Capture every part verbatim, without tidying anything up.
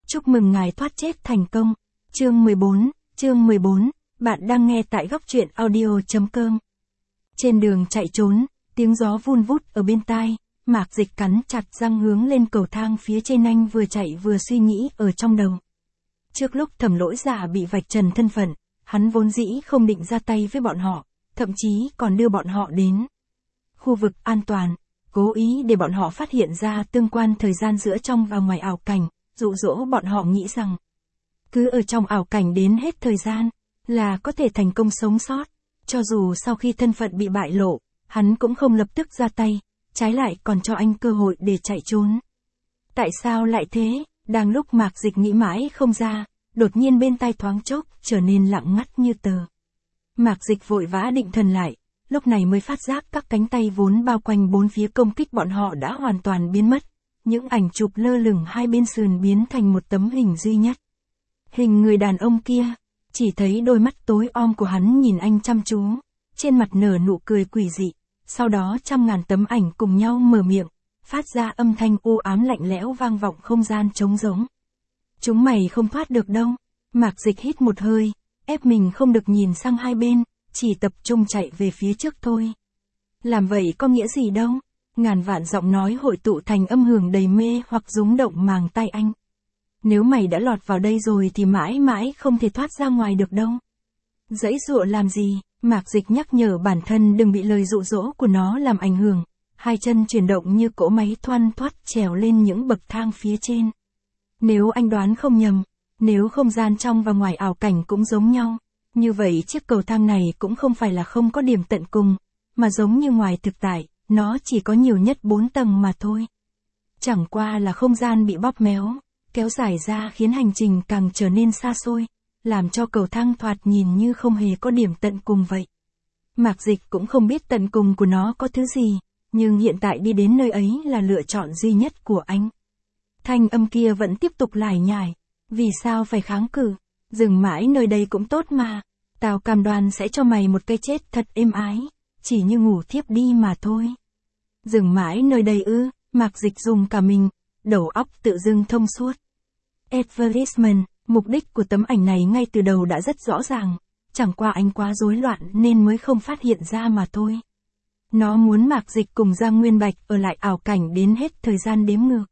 Chúc mừng ngài thoát chết thành công. Chương mười bốn, chương mười bốn, bạn đang nghe tại góc truyện audio.com. Trên đường chạy trốn, tiếng gió vun vút ở bên tai, Mạc Dịch cắn chặt răng hướng lên cầu thang phía trên. Anh vừa chạy vừa suy nghĩ ở trong đầu. Trước lúc Thẩm Lỗi Giả bị vạch trần thân phận, hắn vốn dĩ không định ra tay với bọn họ, thậm chí còn đưa bọn họ đến khu vực an toàn, cố ý để bọn họ phát hiện ra tương quan thời gian giữa trong và ngoài ảo cảnh, dụ dỗ bọn họ nghĩ rằng cứ ở trong ảo cảnh đến hết thời gian là có thể thành công sống sót. Cho dù sau khi thân phận bị bại lộ, hắn cũng không lập tức ra tay, trái lại còn cho anh cơ hội để chạy trốn. Tại sao lại thế? Đang lúc Mạc Dịch nghĩ mãi không ra, đột nhiên bên tai thoáng chốc trở nên lặng ngắt như tờ. Mạc Dịch vội vã định thần lại, lúc này mới phát giác các cánh tay vốn bao quanh bốn phía công kích bọn họ đã hoàn toàn biến mất. Những ảnh chụp lơ lửng hai bên sườn biến thành một tấm hình duy nhất. Hình người đàn ông kia, chỉ thấy đôi mắt tối om của hắn nhìn anh chăm chú, trên mặt nở nụ cười quỷ dị, sau đó trăm ngàn tấm ảnh cùng nhau mở miệng, phát ra âm thanh u ám lạnh lẽo vang vọng không gian trống rỗng. Chúng mày không thoát được đâu. Mạc Dịch hít một hơi, ép mình không được nhìn sang hai bên, chỉ tập trung chạy về phía trước thôi. Làm vậy có nghĩa gì đâu? Ngàn vạn giọng nói hội tụ thành âm hưởng đầy mê hoặc rúng động màng tai anh. Nếu mày đã lọt vào đây rồi thì mãi mãi không thể thoát ra ngoài được đâu. Giãy giụa làm gì? Mạc Dịch nhắc nhở bản thân đừng bị lời dụ dỗ của nó làm ảnh hưởng. Hai chân chuyển động như cỗ máy thoăn thoắt trèo lên những bậc thang phía trên. Nếu anh đoán không nhầm, nếu không gian trong và ngoài ảo cảnh cũng giống nhau, như vậy chiếc cầu thang này cũng không phải là không có điểm tận cùng, mà giống như ngoài thực tại, nó chỉ có nhiều nhất bốn tầng mà thôi. Chẳng qua là không gian bị bóp méo, kéo dài ra khiến hành trình càng trở nên xa xôi, làm cho cầu thang thoạt nhìn như không hề có điểm tận cùng vậy. Mạc Dịch cũng không biết tận cùng của nó có thứ gì, nhưng hiện tại đi đến nơi ấy là lựa chọn duy nhất của anh. Thanh âm kia vẫn tiếp tục lải nhải, vì sao phải kháng cự, dừng mãi nơi đây cũng tốt mà, tao cam đoan sẽ cho mày một cái chết thật êm ái, chỉ như ngủ thiếp đi mà thôi. Dừng mãi nơi đây ư? Mạc Dịch dùng cả mình, đầu óc tự dưng thông suốt. Advertisement, mục đích của tấm ảnh này ngay từ đầu đã rất rõ ràng, chẳng qua anh quá rối loạn nên mới không phát hiện ra mà thôi. Nó muốn Mạc Dịch cùng Giang Nguyên Bạch ở lại ảo cảnh đến hết thời gian đếm ngược.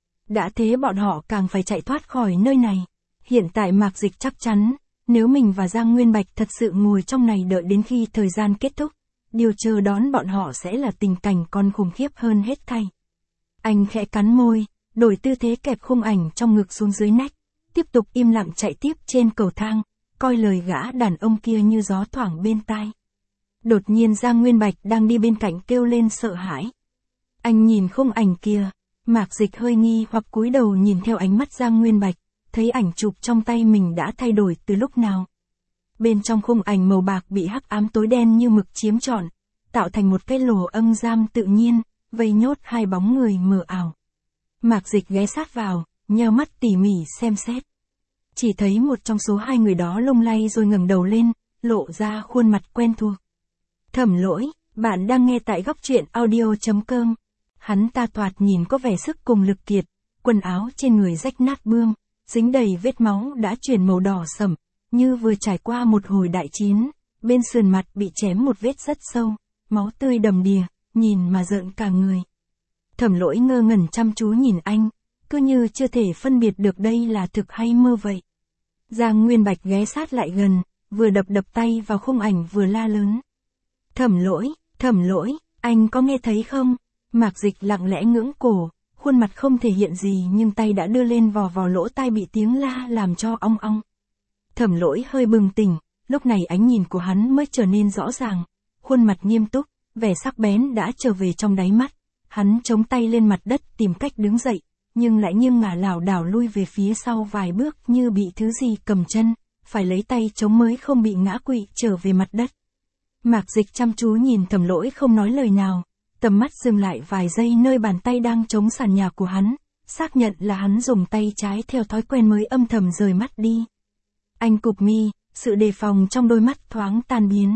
Đã thế bọn họ càng phải chạy thoát khỏi nơi này. Hiện tại Mạc Dịch chắc chắn, nếu mình và Giang Nguyên Bạch thật sự ngồi trong này đợi đến khi thời gian kết thúc, điều chờ đón bọn họ sẽ là tình cảnh còn khủng khiếp hơn hết thảy. Anh khẽ cắn môi, đổi tư thế kẹp khung ảnh trong ngực xuống dưới nách, tiếp tục im lặng chạy tiếp trên cầu thang, coi lời gã đàn ông kia như gió thoảng bên tai. Đột nhiên Giang Nguyên Bạch đang đi bên cạnh kêu lên sợ hãi. Anh nhìn khung ảnh kia, Mạc Dịch hơi nghi hoặc cúi đầu nhìn theo ánh mắt Giang Nguyên Bạch, thấy ảnh chụp trong tay mình đã thay đổi từ lúc nào. Bên trong khung ảnh màu bạc bị hắc ám tối đen như mực chiếm trọn, tạo thành một cái lỗ âm giam tự nhiên, vây nhốt hai bóng người mờ ảo. Mạc Dịch ghé sát vào, nheo mắt tỉ mỉ xem xét. Chỉ thấy một trong số hai người đó lung lay rồi ngẩng đầu lên, lộ ra khuôn mặt quen thuộc. Thẩm Lỗi, bạn đang nghe tại góc truyện audio.com. Hắn ta thoạt nhìn có vẻ sức cùng lực kiệt, quần áo trên người rách nát bươm, dính đầy vết máu đã chuyển màu đỏ sẫm, như vừa trải qua một hồi đại chiến, bên sườn mặt bị chém một vết rất sâu, máu tươi đầm đìa, nhìn mà rợn cả người. Thẩm Lỗi ngơ ngẩn chăm chú nhìn anh, cứ như chưa thể phân biệt được đây là thực hay mơ vậy. Giang Nguyên Bạch ghé sát lại gần, vừa đập đập tay vào khung ảnh vừa la lớn. Thẩm Lỗi, Thẩm Lỗi, anh có nghe thấy không? Mạc Dịch lặng lẽ ngưỡng cổ, khuôn mặt không thể hiện gì nhưng tay đã đưa lên vò vào lỗ tai bị tiếng la làm cho ong ong. Thẩm Lỗi hơi bừng tỉnh, lúc này ánh nhìn của hắn mới trở nên rõ ràng, khuôn mặt nghiêm túc, vẻ sắc bén đã trở về trong đáy mắt. Hắn chống tay lên mặt đất tìm cách đứng dậy, nhưng lại nghiêng ngả lảo đảo lui về phía sau vài bước như bị thứ gì cầm chân, phải lấy tay chống mới không bị ngã quỵ trở về mặt đất. Mạc Dịch chăm chú nhìn Thẩm Lỗi không nói lời nào, tầm mắt dừng lại vài giây nơi bàn tay đang chống sàn nhà của hắn, xác nhận là hắn dùng tay trái theo thói quen mới âm thầm rời mắt đi. Anh cụp mi, sự đề phòng trong đôi mắt thoáng tan biến.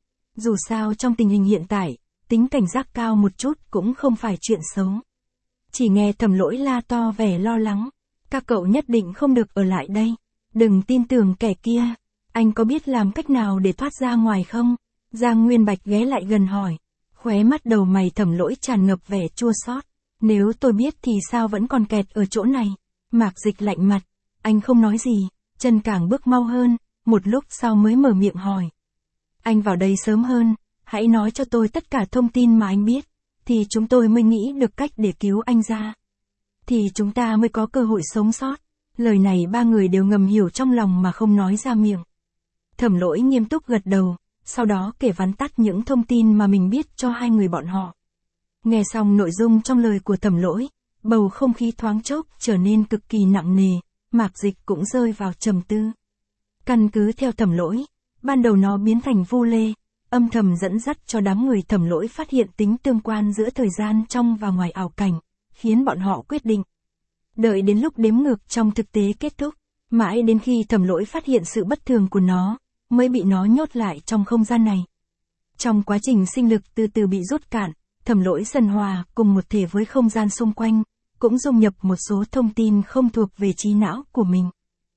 Dù sao trong tình hình hiện tại, tính cảnh giác cao một chút cũng không phải chuyện xấu. Chỉ nghe Thẩm Lỗi la to vẻ lo lắng. Các cậu nhất định không được ở lại đây. Đừng tin tưởng kẻ kia. Anh có biết làm cách nào để thoát ra ngoài không? Giang Nguyên Bạch ghé lại gần hỏi. Khóe mắt đầu mày Thẩm Lỗi tràn ngập vẻ chua xót. Nếu tôi biết thì sao vẫn còn kẹt ở chỗ này? Mạc Dịch lạnh mặt. Anh không nói gì, chân càng bước mau hơn, một lúc sau mới mở miệng hỏi. Anh vào đây sớm hơn, hãy nói cho tôi tất cả thông tin mà anh biết, thì chúng tôi mới nghĩ được cách để cứu anh ra. Thì chúng ta mới có cơ hội sống sót. Lời này ba người đều ngầm hiểu trong lòng mà không nói ra miệng. Thẩm Lỗi nghiêm túc gật đầu, sau đó kể vắn tắt những thông tin mà mình biết cho hai người bọn họ. Nghe xong nội dung trong lời của Thẩm Lỗi, bầu không khí thoáng chốc trở nên cực kỳ nặng nề, Mạc Dịch cũng rơi vào trầm tư. Căn cứ theo Thẩm Lỗi, ban đầu nó biến thành Vu Lê, âm thầm dẫn dắt cho đám người Thẩm Lỗi phát hiện tính tương quan giữa thời gian trong và ngoài ảo cảnh, khiến bọn họ quyết định. Đợi đến lúc đếm ngược trong thực tế kết thúc, mãi đến khi Thẩm Lỗi phát hiện sự bất thường của nó, mới bị nó nhốt lại trong không gian này. Trong quá trình sinh lực từ từ bị rút cạn, Thẩm Lỗi dần hòa cùng một thể với không gian xung quanh, cũng dung nhập một số thông tin không thuộc về trí não của mình.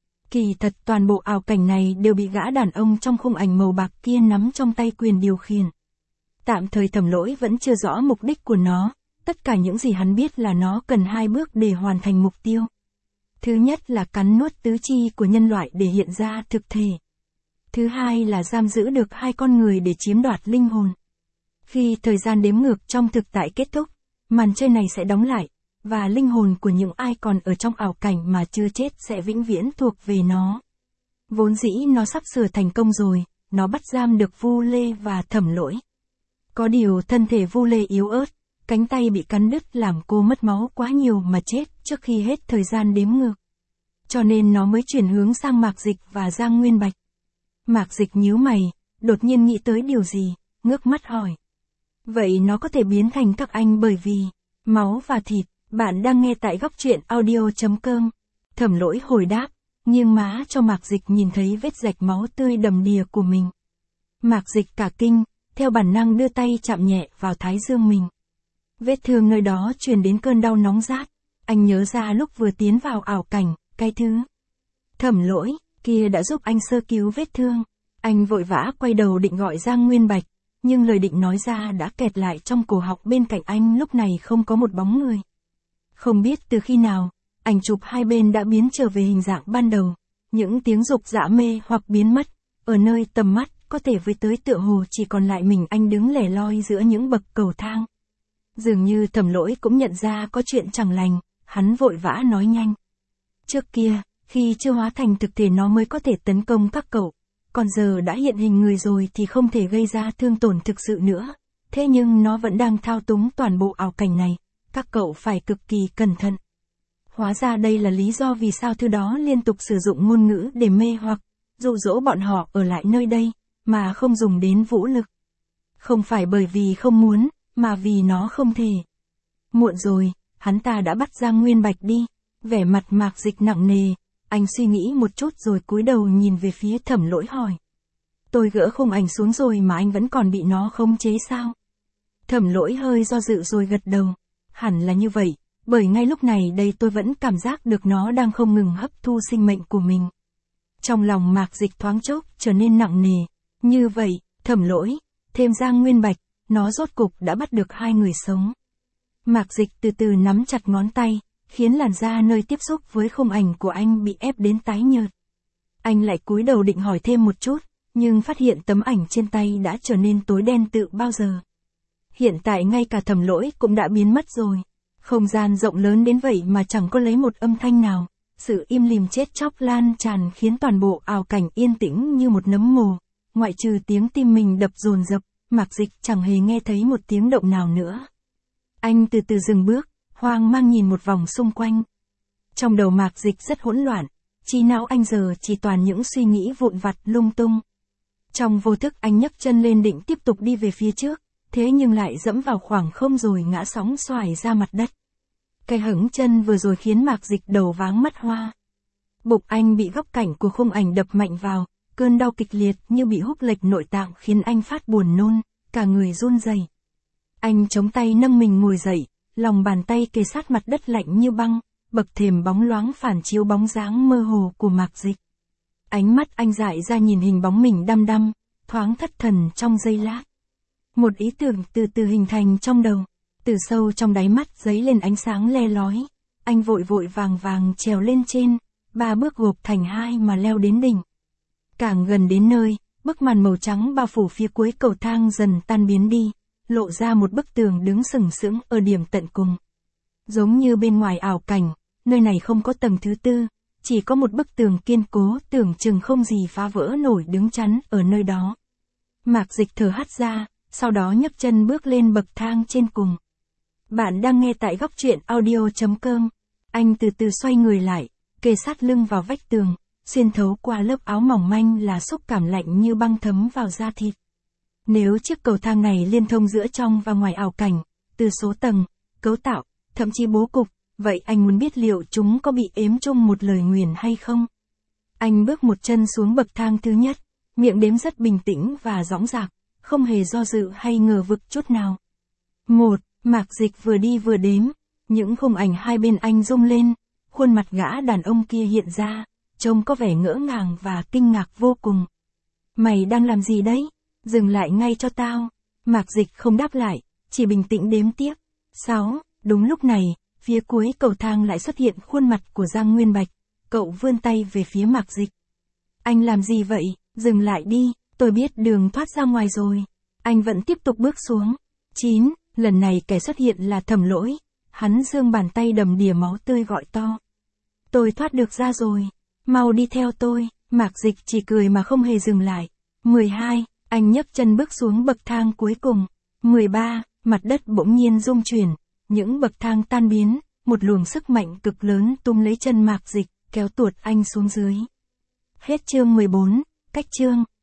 Kỳ thật toàn bộ ảo cảnh này đều bị gã đàn ông trong khung ảnh màu bạc kia nắm trong tay quyền điều khiển. Tạm thời Thẩm Lỗi vẫn chưa rõ mục đích của nó, tất cả những gì hắn biết là nó cần hai bước để hoàn thành mục tiêu. Thứ nhất là cắn nuốt tứ chi của nhân loại để hiện ra thực thể. Thứ hai là giam giữ được hai con người để chiếm đoạt linh hồn. Khi thời gian đếm ngược trong thực tại kết thúc, màn chơi này sẽ đóng lại, và linh hồn của những ai còn ở trong ảo cảnh mà chưa chết sẽ vĩnh viễn thuộc về nó. Vốn dĩ nó sắp sửa thành công rồi, nó bắt giam được Vu Lê và Thẩm Lỗi. Có điều thân thể Vu Lê yếu ớt, cánh tay bị cắn đứt làm cô mất máu quá nhiều mà chết trước khi hết thời gian đếm ngược. Cho nên nó mới chuyển hướng sang Mạc Dịch và Giang Nguyên Bạch. Mạc Dịch nhíu mày, đột nhiên nghĩ tới điều gì, ngước mắt hỏi. Vậy nó có thể biến thành các anh bởi vì máu và thịt. Bạn đang nghe tại góc truyện audio chấm com. Thẩm Lỗi hồi đáp, nghiêng má cho Mạc Dịch nhìn thấy vết rạch máu tươi đầm đìa của mình. Mạc Dịch cả kinh, theo bản năng đưa tay chạm nhẹ vào thái dương mình. Vết thương nơi đó truyền đến cơn đau nóng rát. Anh nhớ ra lúc vừa tiến vào ảo cảnh, cái thứ Thẩm Lỗi kia đã giúp anh sơ cứu vết thương. Anh vội vã quay đầu định gọi Giang Nguyên Bạch, nhưng lời định nói ra đã kẹt lại trong cổ họng. Bên cạnh anh lúc này không có một bóng người. Không biết từ khi nào, ảnh chụp hai bên đã biến trở về hình dạng ban đầu. Những tiếng dục dã mê hoặc biến mất, ở nơi tầm mắt có thể với tới tựa hồ chỉ còn lại mình anh đứng lẻ loi giữa những bậc cầu thang. Dường như Thẩm Lỗi cũng nhận ra có chuyện chẳng lành, hắn vội vã nói nhanh. Trước kia, khi chưa hóa thành thực thể nó mới có thể tấn công các cậu, còn giờ đã hiện hình người rồi thì không thể gây ra thương tổn thực sự nữa. Thế nhưng nó vẫn đang thao túng toàn bộ ảo cảnh này. Các cậu phải cực kỳ cẩn thận. Hóa ra đây là lý do vì sao thứ đó liên tục sử dụng ngôn ngữ để mê hoặc, dụ dỗ bọn họ ở lại nơi đây, mà không dùng đến vũ lực. Không phải bởi vì không muốn, mà vì nó không thể. Muộn rồi, hắn ta đã bắt Giang Nguyên Bạch đi. Vẻ mặt Mạc Dịch nặng nề, anh suy nghĩ một chút rồi cúi đầu nhìn về phía Thẩm Lỗi hỏi. Tôi gỡ khung ảnh xuống rồi mà anh vẫn còn bị nó khống chế sao? Thẩm Lỗi hơi do dự rồi gật đầu. Hẳn là như vậy, bởi ngay lúc này đây tôi vẫn cảm giác được nó đang không ngừng hấp thu sinh mệnh của mình. Trong lòng Mạc Dịch thoáng chốc trở nên nặng nề. Như vậy, Thẩm Lỗi, thêm Giang Nguyên Bạch, nó rốt cục đã bắt được hai người sống. Mạc Dịch từ từ nắm chặt ngón tay, khiến làn da nơi tiếp xúc với khung ảnh của anh bị ép đến tái nhợt. Anh lại cúi đầu định hỏi thêm một chút, nhưng phát hiện tấm ảnh trên tay đã trở nên tối đen tự bao giờ. Hiện tại ngay cả Thẩm Lỗi cũng đã biến mất rồi. Không gian rộng lớn đến vậy mà chẳng có lấy một âm thanh nào. Sự im lìm chết chóc lan tràn khiến toàn bộ ảo cảnh yên tĩnh như một nấm mồ. Ngoại trừ tiếng tim mình đập dồn dập, Mạc Dịch chẳng hề nghe thấy một tiếng động nào nữa. Anh từ từ dừng bước, hoang mang nhìn một vòng xung quanh. Trong đầu Mạc Dịch rất hỗn loạn, trí não anh giờ chỉ toàn những suy nghĩ vụn vặt lung tung. Trong vô thức anh nhấc chân lên định tiếp tục đi về phía trước. Thế nhưng lại dẫm vào khoảng không rồi ngã sóng xoài ra mặt đất. Cái hững chân vừa rồi khiến Mạc Dịch đầu váng mắt hoa. Bụng anh bị góc cảnh của khung ảnh đập mạnh vào, cơn đau kịch liệt như bị húc lệch nội tạng khiến anh phát buồn nôn, cả người run rẩy. Anh chống tay nâng mình ngồi dậy, lòng bàn tay kề sát mặt đất lạnh như băng, bậc thềm bóng loáng phản chiếu bóng dáng mơ hồ của Mạc Dịch. Ánh mắt anh dại ra nhìn hình bóng mình đăm đăm, thoáng thất thần trong giây lát. Một ý tưởng từ từ hình thành trong đầu, từ sâu trong đáy mắt dấy lên ánh sáng le lói. Anh vội vội vàng vàng trèo lên trên, ba bước gộp thành hai mà leo đến đỉnh. Càng gần đến nơi, bức màn màu trắng bao phủ phía cuối cầu thang dần tan biến đi, lộ ra một bức tường đứng sừng sững ở điểm tận cùng. Giống như bên ngoài ảo cảnh, nơi này không có tầng thứ tư, chỉ có một bức tường kiên cố tưởng chừng không gì phá vỡ nổi đứng chắn ở nơi đó. Mạc Dịch thở hắt ra, sau đó nhấc chân bước lên bậc thang trên cùng. Bạn đang nghe tại góc truyện audio chấm com. Anh từ từ xoay người lại, kề sát lưng vào vách tường, xuyên thấu qua lớp áo mỏng manh là xúc cảm lạnh như băng thấm vào da thịt. Nếu chiếc cầu thang này liên thông giữa trong và ngoài ảo cảnh, từ số tầng, cấu tạo, thậm chí bố cục, vậy anh muốn biết liệu chúng có bị ếm chung một lời nguyền hay không? Anh bước một chân xuống bậc thang thứ nhất, miệng đếm rất bình tĩnh và dõng dạc, không hề do dự hay ngờ vực chút nào. Một, Mạc Dịch vừa đi vừa đếm, những khung ảnh hai bên anh rung lên, khuôn mặt gã đàn ông kia hiện ra, trông có vẻ ngỡ ngàng và kinh ngạc vô cùng. Mày đang làm gì đấy? Dừng lại ngay cho tao. Mạc Dịch không đáp lại, chỉ bình tĩnh đếm tiếp. Sáu, đúng lúc này, phía cuối cầu thang lại xuất hiện khuôn mặt của Giang Nguyên Bạch, cậu vươn tay về phía Mạc Dịch. Anh làm gì vậy? Dừng lại đi, tôi biết đường thoát ra ngoài rồi. Anh vẫn tiếp tục bước xuống. Chín, lần này kẻ xuất hiện là Thẩm Lỗi, hắn giương bàn tay đầm đìa máu tươi gọi to. Tôi thoát được ra rồi, mau đi theo tôi. Mạc Dịch chỉ cười mà không hề dừng lại. Mười hai, anh nhấc chân bước xuống bậc thang cuối cùng. Mười ba, mặt đất bỗng nhiên rung chuyển, những bậc thang tan biến, một luồng sức mạnh cực lớn tung lấy chân Mạc Dịch, kéo tuột anh xuống dưới. Hết chương mười bốn, cách chương.